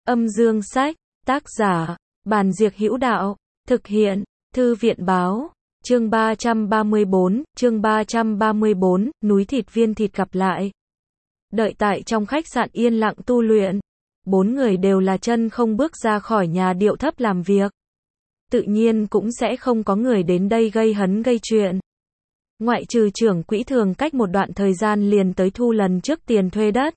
Âm dương sách, tác giả, Bàn Diệc Hữu Đạo, thực hiện, Thư viện báo, chương 334, núi thịt viên thịt gặp lại. Đợi tại trong khách sạn yên lặng tu luyện. 4 người đều là chân không bước ra khỏi nhà điệu thấp làm việc. Tự nhiên cũng sẽ không có người đến đây gây hấn gây chuyện. Ngoại trừ trưởng quỹ thường cách một đoạn thời gian liền tới thu lần trước tiền thuê đất.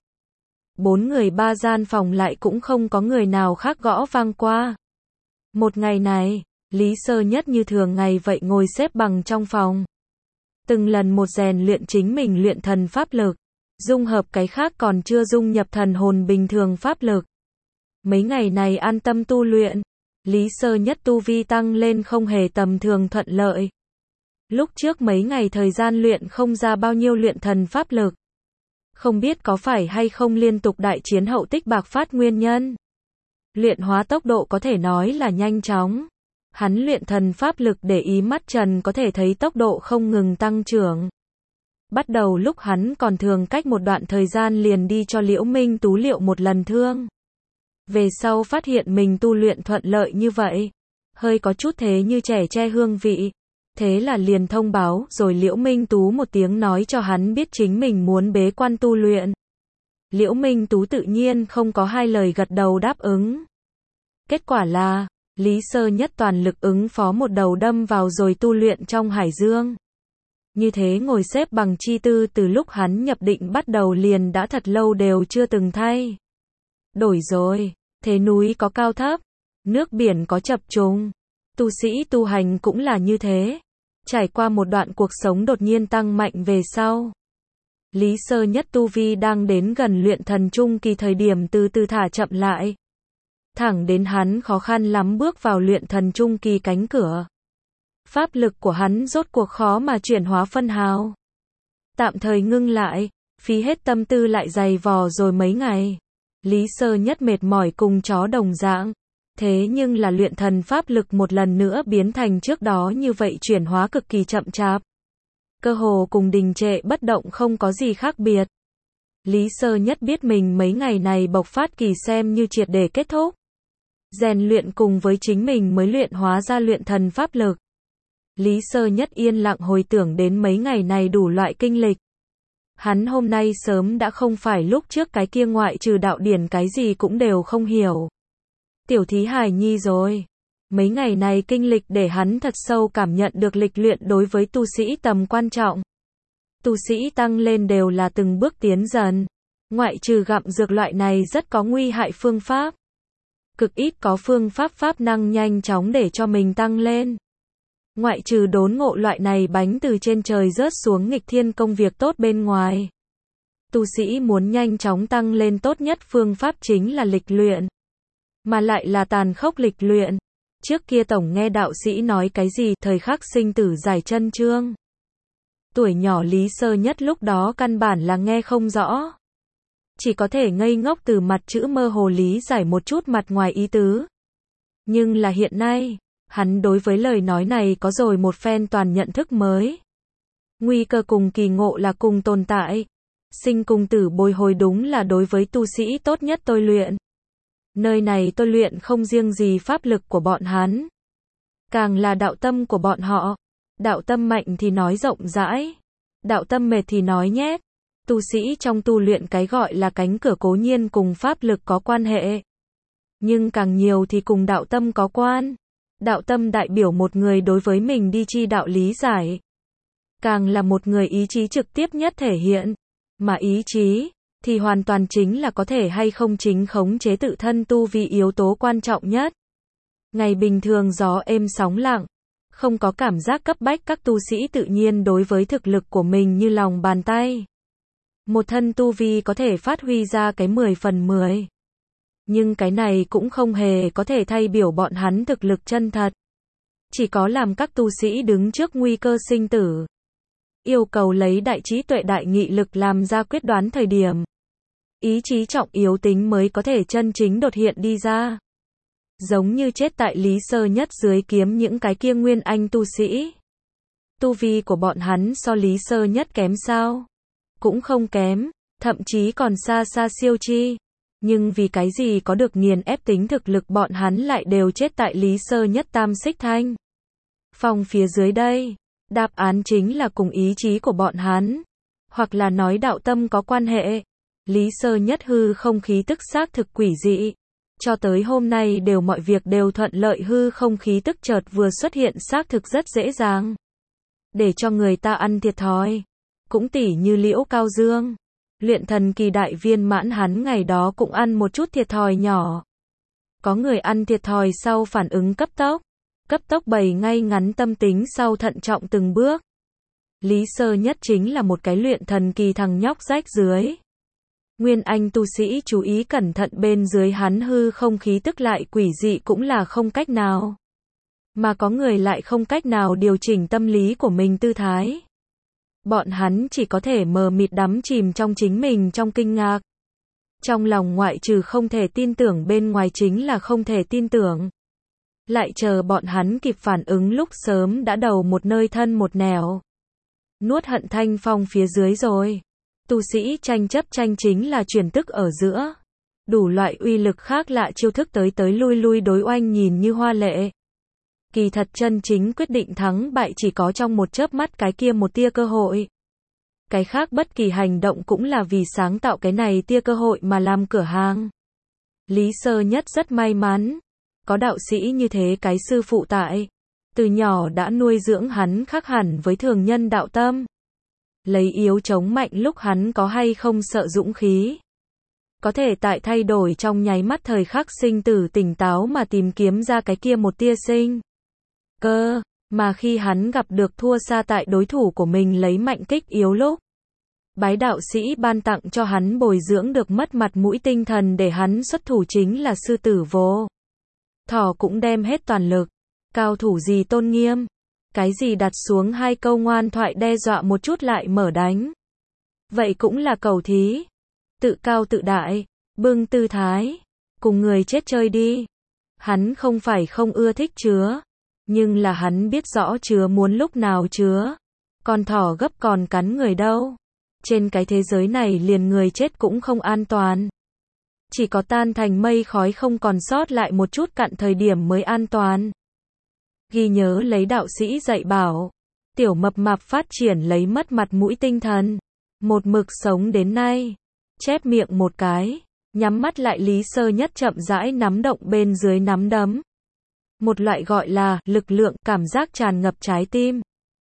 4 người 3 gian phòng lại cũng không có người nào khác gõ vang qua. Một ngày này, Lý Sơ Nhất như thường ngày vậy ngồi xếp bằng trong phòng. Từng lần một rèn luyện chính mình luyện thần pháp lực. Dung hợp cái khác còn chưa dung nhập thần hồn bình thường pháp lực. Mấy ngày này an tâm tu luyện. Lý Sơ Nhất tu vi tăng lên không hề tầm thường thuận lợi. Lúc trước mấy ngày thời gian luyện không ra bao nhiêu luyện thần pháp lực. Không biết có phải hay không liên tục đại chiến hậu tích bạc phát nguyên nhân. Luyện hóa tốc độ có thể nói là nhanh chóng. Hắn luyện thần pháp lực để ý mắt trần có thể thấy tốc độ không ngừng tăng trưởng. Bắt đầu lúc hắn còn thường cách một đoạn thời gian liền đi cho Liễu Minh Tú liệu một lần thương. Về sau phát hiện mình tu luyện thuận lợi như vậy. Hơi có chút thế như trẻ tre hương vị. Thế là liền thông báo rồi Liễu Minh Tú một tiếng nói cho hắn biết chính mình muốn bế quan tu luyện. Liễu Minh Tú tự nhiên không có hai lời gật đầu đáp ứng. Kết quả là, Lý Sơ Nhất toàn lực ứng phó một đầu đâm vào rồi tu luyện trong hải dương. Như thế ngồi xếp bằng chi tư từ lúc hắn nhập định bắt đầu liền đã thật lâu đều chưa từng thay. Đổi rồi, thế núi có cao thấp, nước biển có chập trùng. Tu sĩ tu hành cũng là như thế. Trải qua một đoạn cuộc sống đột nhiên tăng mạnh về sau. Lý Sơ Nhất tu vi đang đến gần luyện thần trung kỳ thời điểm từ từ thả chậm lại. Thẳng đến hắn khó khăn lắm bước vào luyện thần trung kỳ cánh cửa. Pháp lực của hắn rốt cuộc khó mà chuyển hóa phân hào. Tạm thời ngưng lại, phí hết tâm tư lại dày vò rồi mấy ngày. Lý Sơ Nhất mệt mỏi cùng chó đồng dạng. Thế nhưng là luyện thần pháp lực một lần nữa biến thành trước đó như vậy chuyển hóa cực kỳ chậm chạp. Cơ hồ cùng đình trệ bất động không có gì khác biệt. Lý Sơ Nhất biết mình mấy ngày này bộc phát kỳ xem như triệt để kết thúc. Rèn luyện cùng với chính mình mới luyện hóa ra luyện thần pháp lực. Lý Sơ Nhất yên lặng hồi tưởng đến mấy ngày này đủ loại kinh lịch. Hắn hôm nay sớm đã không phải lúc trước cái kia ngoại trừ đạo điển cái gì cũng đều không hiểu. Tiểu thí hài nhi rồi. Mấy ngày này kinh lịch để hắn thật sâu cảm nhận được lịch luyện đối với tu sĩ tầm quan trọng. Tu sĩ tăng lên đều là từng bước tiến dần. Ngoại trừ gặm dược loại này rất có nguy hại phương pháp. Cực ít có phương pháp năng nhanh chóng để cho mình tăng lên. Ngoại trừ đốn ngộ loại này bánh từ trên trời rớt xuống nghịch thiên công việc tốt bên ngoài. Tu sĩ muốn nhanh chóng tăng lên tốt nhất phương pháp chính là lịch luyện. Mà lại là tàn khốc lịch luyện. Trước kia tổng nghe đạo sĩ nói cái gì thời khắc sinh tử giải chân chương. Tuổi nhỏ Lý Sơ Nhất lúc đó căn bản là nghe không rõ. Chỉ có thể ngây ngốc từ mặt chữ mơ hồ lý giải một chút mặt ngoài ý tứ. Nhưng là hiện nay, hắn đối với lời nói này có rồi một phen toàn nhận thức mới. Nguy cơ cùng kỳ ngộ là cùng tồn tại. Sinh cùng tử bồi hồi đúng là đối với tu sĩ tốt nhất tôi luyện. Nơi này tôi luyện không riêng gì pháp lực của bọn hắn. Càng là đạo tâm của bọn họ. Đạo tâm mạnh thì nói rộng rãi. Đạo tâm mệt thì nói nhét. Tu sĩ trong tu luyện cái gọi là cánh cửa cố nhiên cùng pháp lực có quan hệ. Nhưng càng nhiều thì cùng đạo tâm có quan. Đạo tâm đại biểu một người đối với mình đi chi đạo lý giải. Càng là một người ý chí trực tiếp nhất thể hiện. Mà ý chí thì hoàn toàn chính là có thể hay không chính khống chế tự thân tu vi yếu tố quan trọng nhất. Ngày bình thường gió êm sóng lặng, không có cảm giác cấp bách các tu sĩ tự nhiên đối với thực lực của mình như lòng bàn tay. Một thân tu vi có thể phát huy ra cái 10 phần 10. Nhưng cái này cũng không hề có thể thay biểu bọn hắn thực lực chân thật. Chỉ có làm các tu sĩ đứng trước nguy cơ sinh tử. Yêu cầu lấy đại trí tuệ đại nghị lực làm ra quyết đoán thời điểm. Ý chí trọng yếu tính mới có thể chân chính đột hiện đi ra. Giống như chết tại Lý Sơ Nhất dưới kiếm những cái kia nguyên anh tu sĩ. Tu vi của bọn hắn so Lý Sơ Nhất kém sao? Cũng không kém, thậm chí còn xa xa siêu chi. Nhưng vì cái gì có được nghiền ép tính thực lực bọn hắn lại đều chết tại Lý Sơ Nhất Tam Xích Thanh Phong phía dưới đây? Đáp án chính là cùng ý chí của bọn hắn. Hoặc là nói đạo tâm có quan hệ. Lý Sơ Nhất hư không khí tức xác thực quỷ dị. Cho tới hôm nay đều mọi việc đều thuận lợi, hư không khí tức chợt vừa xuất hiện xác thực rất dễ dàng. Để cho người ta ăn thiệt thòi. Cũng tỉ như Liễu Cao Dương. Luyện thần kỳ đại viên mãn hắn ngày đó cũng ăn một chút thiệt thòi nhỏ. Có người ăn thiệt thòi sau phản ứng cấp tốc bày ngay ngắn tâm tính sau thận trọng từng bước. Lý Sơ Nhất chính là một cái luyện thần kỳ thằng nhóc rách dưới. Nguyên Anh tu sĩ chú ý cẩn thận, bên dưới hắn hư không khí tức lại quỷ dị cũng là không cách nào. Mà có người lại không cách nào điều chỉnh tâm lý của mình tư thái. Bọn hắn chỉ có thể mờ mịt đắm chìm trong chính mình trong kinh ngạc. Trong lòng ngoại trừ không thể tin tưởng, bên ngoài chính là không thể tin tưởng. Lại chờ bọn hắn kịp phản ứng lúc sớm đã đầu một nơi thân một nẻo. Nuốt hận Thanh Phong phía dưới rồi. Tu sĩ tranh chấp tranh chính là chuyển tức ở giữa. Đủ loại uy lực khác lạ chiêu thức tới lui đối oanh nhìn như hoa lệ. Kỳ thật chân chính quyết định thắng bại chỉ có trong một chớp mắt cái kia một tia cơ hội. Cái khác bất kỳ hành động cũng là vì sáng tạo cái này tia cơ hội mà làm cửa hàng. Lý Sơ Nhất rất may mắn. Có đạo sĩ như thế cái sư phụ tại. Từ nhỏ đã nuôi dưỡng hắn khác hẳn với thường nhân đạo tâm. Lấy yếu chống mạnh lúc hắn có hay không sợ dũng khí. Có thể tại thay đổi trong nháy mắt thời khắc sinh tử tỉnh táo mà tìm kiếm ra cái kia một tia sinh cơ. Mà khi hắn gặp được thua xa tại đối thủ của mình lấy mạnh kích yếu lúc. Bái đạo sĩ ban tặng cho hắn bồi dưỡng được mất mặt mũi tinh thần để hắn xuất thủ chính là sư tử vô. Thỏ cũng đem hết toàn lực. Cao thủ gì tôn nghiêm. Cái gì đặt xuống hai câu ngoan thoại đe dọa một chút lại mở đánh. Vậy cũng là cầu thí. Tự cao tự đại. Bưng tư thái. Cùng người chết chơi đi. Hắn không phải không ưa thích chứa. Nhưng là hắn biết rõ chứa muốn lúc nào chứa. Con thỏ gấp còn cắn người đâu. Trên cái thế giới này liền người chết cũng không an toàn. Chỉ có tan thành mây khói không còn sót lại một chút cặn thời điểm mới an toàn. Ghi nhớ lấy đạo sĩ dạy bảo. Tiểu mập mạp phát triển lấy mất mặt mũi tinh thần. Một mực sống đến nay. Chép miệng một cái. Nhắm mắt lại Lý Sơ Nhất chậm rãi nắm động bên dưới nắm đấm. Một loại gọi là lực lượng cảm giác tràn ngập trái tim.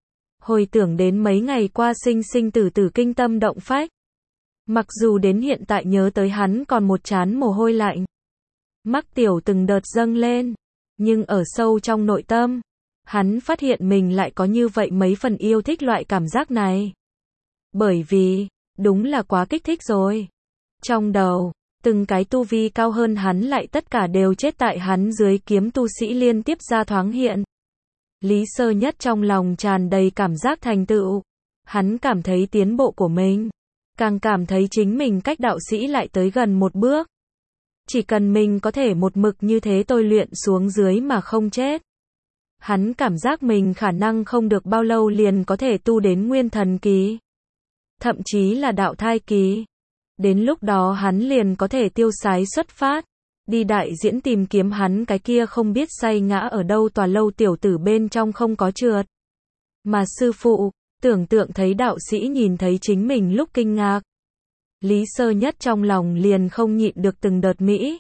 Hồi tưởng đến mấy ngày qua sinh sinh tử tử kinh tâm động phách. Mặc dù đến hiện tại nhớ tới hắn còn một trán mồ hôi lạnh. Mắc tiểu từng đợt dâng lên. Nhưng ở sâu trong nội tâm, hắn phát hiện mình lại có như vậy mấy phần yêu thích loại cảm giác này. Bởi vì, đúng là quá kích thích rồi. Trong đầu, từng cái tu vi cao hơn hắn lại tất cả đều chết tại hắn dưới kiếm tu sĩ liên tiếp ra thoáng hiện. Lý Sơ Nhất trong lòng tràn đầy cảm giác thành tựu. Hắn cảm thấy tiến bộ của mình. Càng cảm thấy chính mình cách đạo sĩ lại tới gần một bước. Chỉ cần mình có thể một mực như thế tôi luyện xuống dưới mà không chết. Hắn cảm giác mình khả năng không được bao lâu liền có thể tu đến nguyên thần kỳ. Thậm chí là đạo thai kỳ. Đến lúc đó hắn liền có thể tiêu sái xuất phát. Đi đại diễn tìm kiếm hắn cái kia không biết say ngã ở đâu tòa lâu tiểu tử bên trong không có trượt. Mà sư phụ, tưởng tượng thấy đạo sĩ nhìn thấy chính mình lúc kinh ngạc. Lý Sơ Nhất trong lòng liền không nhịn được từng đợt mỹ.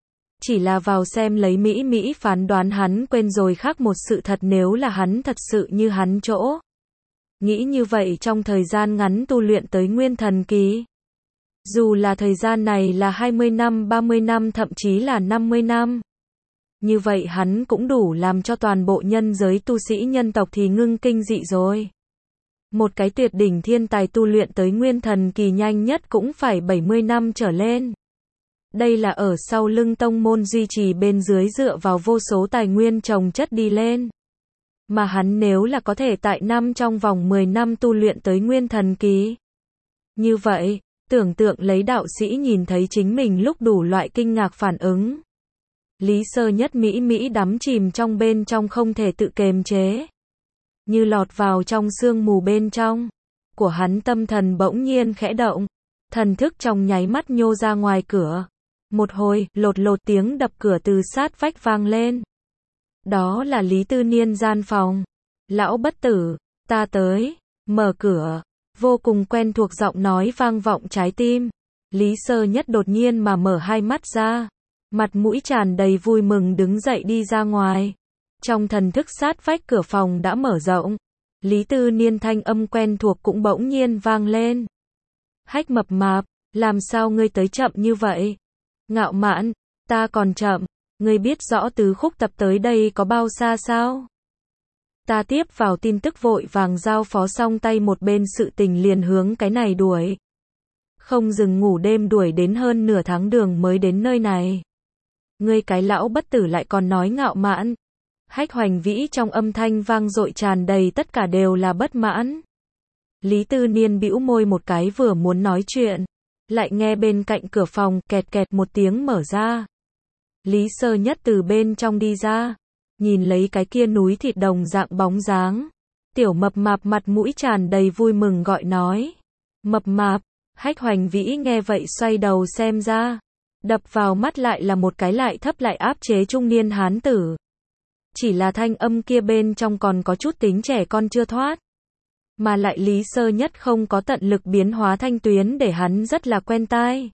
Chỉ là vào xem lấy mỹ phán đoán hắn quên rồi khác một sự thật, nếu là hắn thật sự như hắn chỗ. Nghĩ như vậy trong thời gian ngắn tu luyện tới nguyên thần kỳ. Dù là thời gian này là 20 năm, 30 năm thậm chí là 50 năm. Như vậy hắn cũng đủ làm cho toàn bộ nhân giới tu sĩ nhân tộc thì ngưng kinh dị rồi. Một cái tuyệt đỉnh thiên tài tu luyện tới nguyên thần kỳ nhanh nhất cũng phải 70 năm trở lên. Đây là ở sau lưng tông môn duy trì bên dưới dựa vào vô số tài nguyên trồng chất đi lên. Mà hắn nếu là có thể tại trong vòng 10 năm tu luyện tới nguyên thần kỳ. Như vậy, tưởng tượng lấy đạo sĩ nhìn thấy chính mình lúc đủ loại kinh ngạc phản ứng. Lý Sơ Nhất mỹ đắm chìm trong bên trong không thể tự kiềm chế. Như lọt vào trong sương mù bên trong. Của hắn tâm thần bỗng nhiên khẽ động. Thần thức trong nháy mắt nhô ra ngoài cửa. Một hồi, lột lột tiếng đập cửa từ sát vách vang lên. Đó là Lý Tư Niên gian phòng. Lão bất tử, ta tới, mở cửa. Vô cùng quen thuộc giọng nói vang vọng trái tim. Lý Sơ Nhất đột nhiên mà mở hai mắt ra. Mặt mũi tràn đầy vui mừng đứng dậy đi ra ngoài. Trong thần thức sát vách cửa phòng đã mở rộng. Lý Tư Niên thanh âm quen thuộc cũng bỗng nhiên vang lên. Hách mập mạp, làm sao ngươi tới chậm như vậy? Ngạo Mạn, ta còn chậm, ngươi biết rõ Tứ Khúc tập tới đây có bao xa sao? Ta tiếp vào tin tức vội vàng giao phó xong tay một bên sự tình liền hướng cái này đuổi. Không dừng ngủ đêm đuổi đến hơn nửa tháng đường mới đến nơi này. Ngươi cái lão bất tử lại còn nói ngạo mạn. Hách Hoành Vĩ trong âm thanh vang dội tràn đầy tất cả đều là bất mãn. Lý Tư Niên bĩu môi một cái vừa muốn nói chuyện. Lại nghe bên cạnh cửa phòng kẹt kẹt một tiếng mở ra. Lý Sơ Nhất từ bên trong đi ra. Nhìn lấy cái kia núi thịt đồng dạng bóng dáng. Tiểu mập mạp mặt mũi tràn đầy vui mừng gọi nói. Mập mạp, Hách Hoành Vĩ nghe vậy xoay đầu xem ra. Đập vào mắt lại là một cái lại thấp lại áp chế trung niên hán tử. Chỉ là thanh âm kia bên trong còn có chút tính trẻ con chưa thoát. Mà lại Lý Sơ Nhất không có tận lực biến hóa thanh tuyến để hắn rất là quen tai.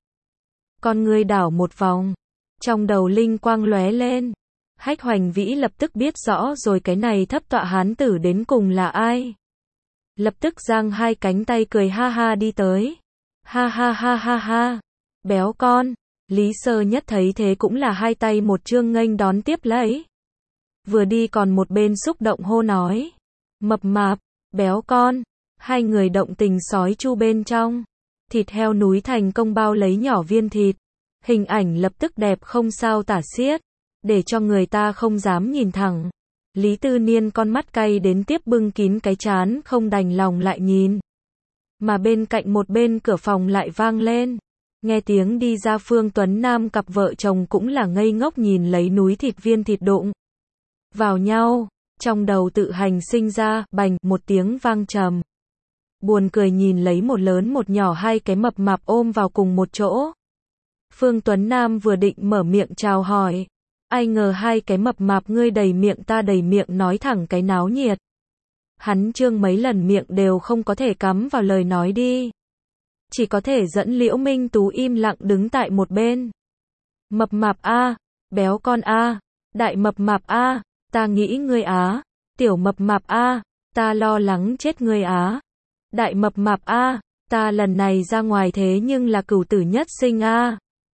Con người đảo một vòng. Trong đầu linh quang lóe lên. Hách Hoành Vĩ lập tức biết rõ rồi cái này thấp tọa hán tử đến cùng là ai. Lập tức giang hai cánh tay cười ha ha đi tới. Ha ha ha ha ha. Béo con. Lý Sơ Nhất thấy thế cũng là hai tay một chương nghênh đón tiếp lấy. Vừa đi còn một bên xúc động hô nói. Mập mạp, béo con. Hai người động tình sói chu bên trong. Thịt heo núi thành công bao lấy nhỏ viên thịt. Hình ảnh lập tức đẹp không sao tả xiết. Để cho người ta không dám nhìn thẳng. Lý Tư Niên con mắt cay đến tiếp bưng kín cái trán không đành lòng lại nhìn. Mà bên cạnh một bên cửa phòng lại vang lên. Nghe tiếng đi ra Phương Tuấn Nam cặp vợ chồng cũng là ngây ngốc nhìn lấy núi thịt viên thịt đụng vào nhau, trong đầu tự hành sinh ra, bành, một tiếng vang trầm. Buồn cười nhìn lấy một lớn một nhỏ hai cái mập mạp ôm vào cùng một chỗ. Phương Tuấn Nam vừa định mở miệng chào hỏi. Ai ngờ hai cái mập mạp ngươi đầy miệng ta đầy miệng nói thẳng cái náo nhiệt. Hắn trương mấy lần miệng đều không có thể cắm vào lời nói đi. Chỉ có thể dẫn Liễu Minh Tú im lặng đứng tại một bên. Mập mạp a, béo con a, đại mập mạp a, ta nghĩ ngươi á. Tiểu mập mạp a, ta lo lắng chết ngươi á. Đại mập mạp a, ta lần này ra ngoài thế nhưng là cửu tử nhất sinh a.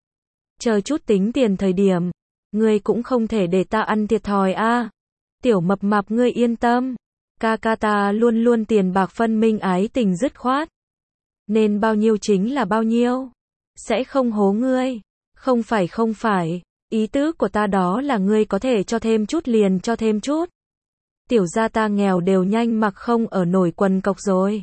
Chờ chút tính tiền thời điểm, ngươi cũng không thể để ta ăn thiệt thòi a. Tiểu mập mạp ngươi yên tâm, ca ca ta luôn luôn tiền bạc phân minh ái tình dứt khoát. Nên bao nhiêu chính là bao nhiêu. Sẽ không hố ngươi. Không phải. Ý tứ của ta đó là ngươi có thể cho thêm chút liền cho thêm chút. Tiểu gia ta nghèo đều nhanh mặc không ở nổi quần cọc rồi.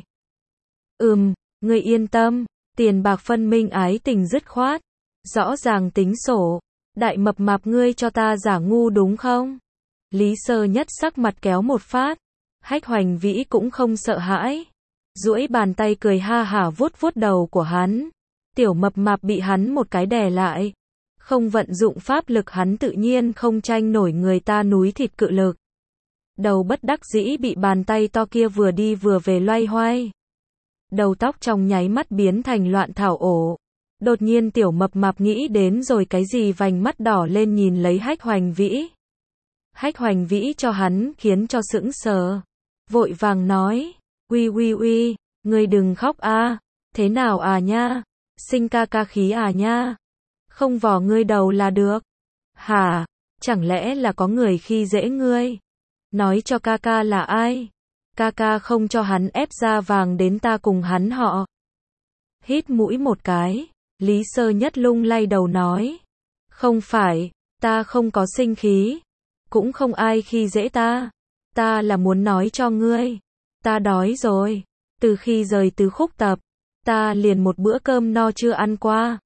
Ngươi yên tâm. Tiền bạc phân minh ái tình dứt khoát. Rõ ràng tính sổ. Đại mập mạp ngươi cho ta giả ngu đúng không? Lý Sơ Nhất sắc mặt kéo một phát. Hách Hoành Vĩ cũng không sợ hãi. Duỗi bàn tay cười ha hả vuốt vuốt đầu của hắn. Tiểu mập mạp bị hắn một cái đè lại. Không vận dụng pháp lực hắn tự nhiên không tranh nổi người ta núi thịt cự lực. Đầu bất đắc dĩ bị bàn tay to kia vừa đi vừa về loay hoay. Đầu tóc trong nháy mắt biến thành loạn thảo ổ. Đột nhiên tiểu mập mạp nghĩ đến rồi cái gì vành mắt đỏ lên nhìn lấy Hách Hoành Vĩ. Hách Hoành Vĩ cho hắn khiến cho sững sờ. Vội vàng nói. Uy, ngươi đừng khóc a. Thế nào à nha? Sinh ca ca khí à nha? Không vò ngươi đầu là được. Hả? Chẳng lẽ là có người khi dễ ngươi? Nói cho ca ca là ai? Ca ca không cho hắn ép ra vàng đến ta cùng hắn họ. Hít mũi một cái. Lý Sơ Nhất lung lay đầu nói. Không phải, ta không có sinh khí. Cũng không ai khi dễ ta. Ta là muốn nói cho ngươi. Ta đói rồi. Từ khi rời Tứ Khúc tập, ta liền một bữa cơm no chưa ăn qua.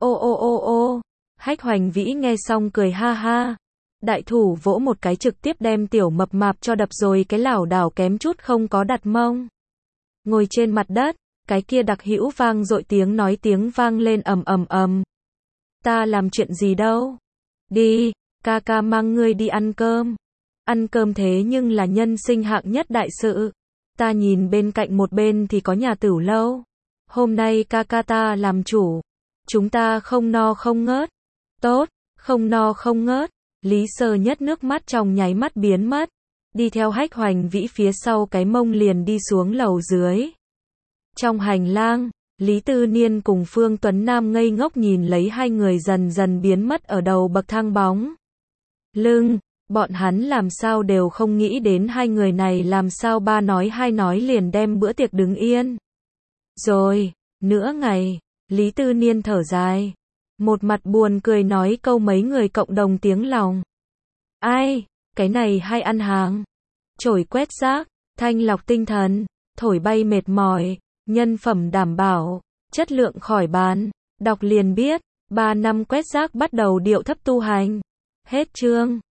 Ô. Hách Hoành Vĩ nghe xong cười ha ha. Đại thủ vỗ một cái trực tiếp đem tiểu mập mạp cho đập rồi cái lảo đảo kém chút không có đặt mông. Ngồi trên mặt đất, cái kia đặc hữu vang dội tiếng nói tiếng vang lên ầm ầm ầm. Ta làm chuyện gì đâu. Đi, ca ca mang ngươi đi ăn cơm. Ăn cơm thế nhưng là nhân sinh hạng nhất đại sự. Ta nhìn bên cạnh một bên thì có nhà tửu lâu. Hôm nay ca ca ta làm chủ. Chúng ta không no không ngớt. Tốt, không no không ngớt. Lý Sơ Nhất nước mắt trong nháy mắt biến mất. Đi theo Hách Hoành Vĩ phía sau cái mông liền đi xuống lầu dưới. Trong hành lang, Lý Tư Niên cùng Phương Tuấn Nam ngây ngốc nhìn lấy hai người dần dần biến mất ở đầu bậc thang bóng lưng. Bọn hắn làm sao đều không nghĩ đến hai người này làm sao ba nói hai nói liền đem bữa tiệc đứng yên. Rồi, nửa ngày, Lý Tư Niên thở dài. Một mặt buồn cười nói câu mấy người cộng đồng tiếng lòng. Ai, cái này hay ăn hàng. Chổi quét rác, thanh lọc tinh thần, thổi bay mệt mỏi, nhân phẩm đảm bảo, chất lượng khỏi bàn. Đọc liền biết, 3 năm quét rác bắt đầu điệu thấp tu hành. Hết chương.